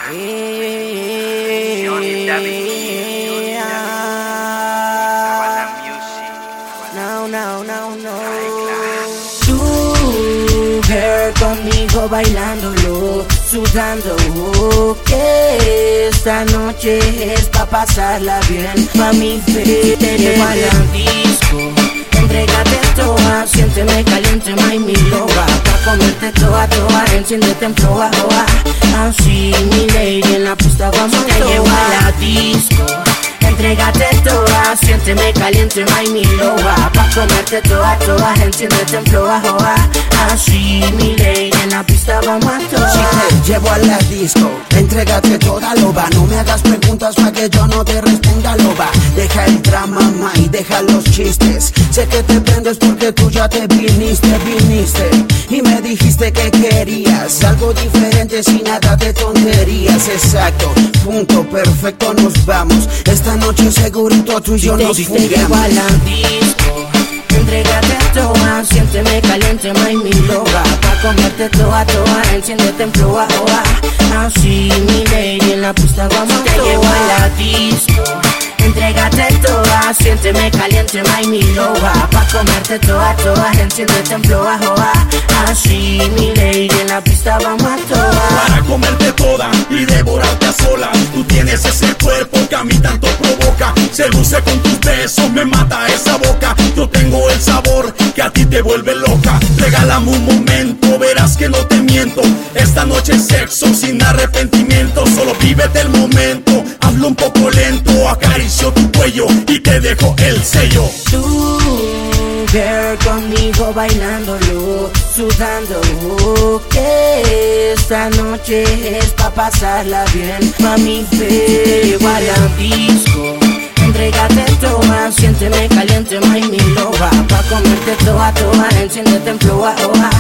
No. Tú, girl, conmigo bailándolo, sudando, que esta noche es pa' pasarla bien. Mami, te llevo a la disco, entrégate toda, siénteme caliente, mi loba, pa' comerte toda, enciéndete en proa, así mi lady, en la pista vamos te llevo a la disco. Entrégate toda, siénteme caliente, mi loba, pa' comerte toda, enciéndete en proa, así mi lady, en la pista vamos a toa. Si te llevo a la disco, entrégate toda, loba, no me hagas preguntas pa' que yo no te responda, loba. Deja el drama, ma, y deja los chistes. Sé que te prendes porque tú ya te viniste y me dijiste que querías algo diferente sin nada de tonterías. Exacto, punto perfecto, nos vamos. Esta noche segurito tú y yo nos fugamos. Te llevo a la disco, entrégate toda, siénteme caliente, mi loba, pa' comerte toda, enciéndete en proa, así mi lady, en la pista vamos te llevo a la disco. Entrégate toda, siénteme caliente, mi loba, pa' comerte toda, enciéndete en proa, así mi lady, en la pista vamos a toa. Para comerte toda y devorarte a solas, tú tienes ese cuerpo que a mí tanto provoca. Seduce con tus besos, me mata esa boca. Yo tengo el sabor que a ti te vuelve loca. Regálame un momento, verás que no te miento. Esta noche es sexo sin arrepentimiento. Solo vívete el momento, hazlo un poco lento. Acaricio tu cuello y te dejo el sello. Tú, girl, conmigo bailándolo, sudando, que esta noche es pa' pasarla bien. Mami, te llevo a la disco, entrégate toda, siénteme caliente, mi loba, pa' comerte toda, enciéndete en proa,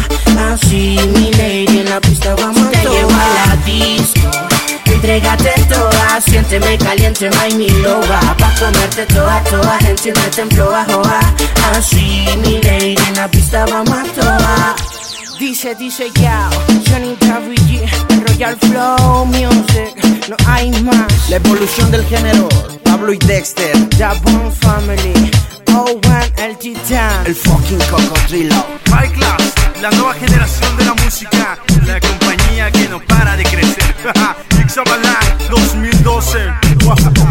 así mi lady, en la pista vamos a toa. Te llevo a la disco, entrégate toda, siénteme caliente, mi loba, pa' comerte toda, enciéndete en proa, así mi lady, en la pista vamos a toa. Dice ya, Johnny WG, Royal Flow Music, no hay más. La evolución del género, Pablo y Dexter, Jabón Family, Owen el Titán, el fucking cocodrilo. High Class, la nueva generación de la música, la compañía que no para de crecer. Ixabalán 2012.